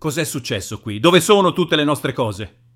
Cos'è successo qui? Dove sono tutte le nostre cose?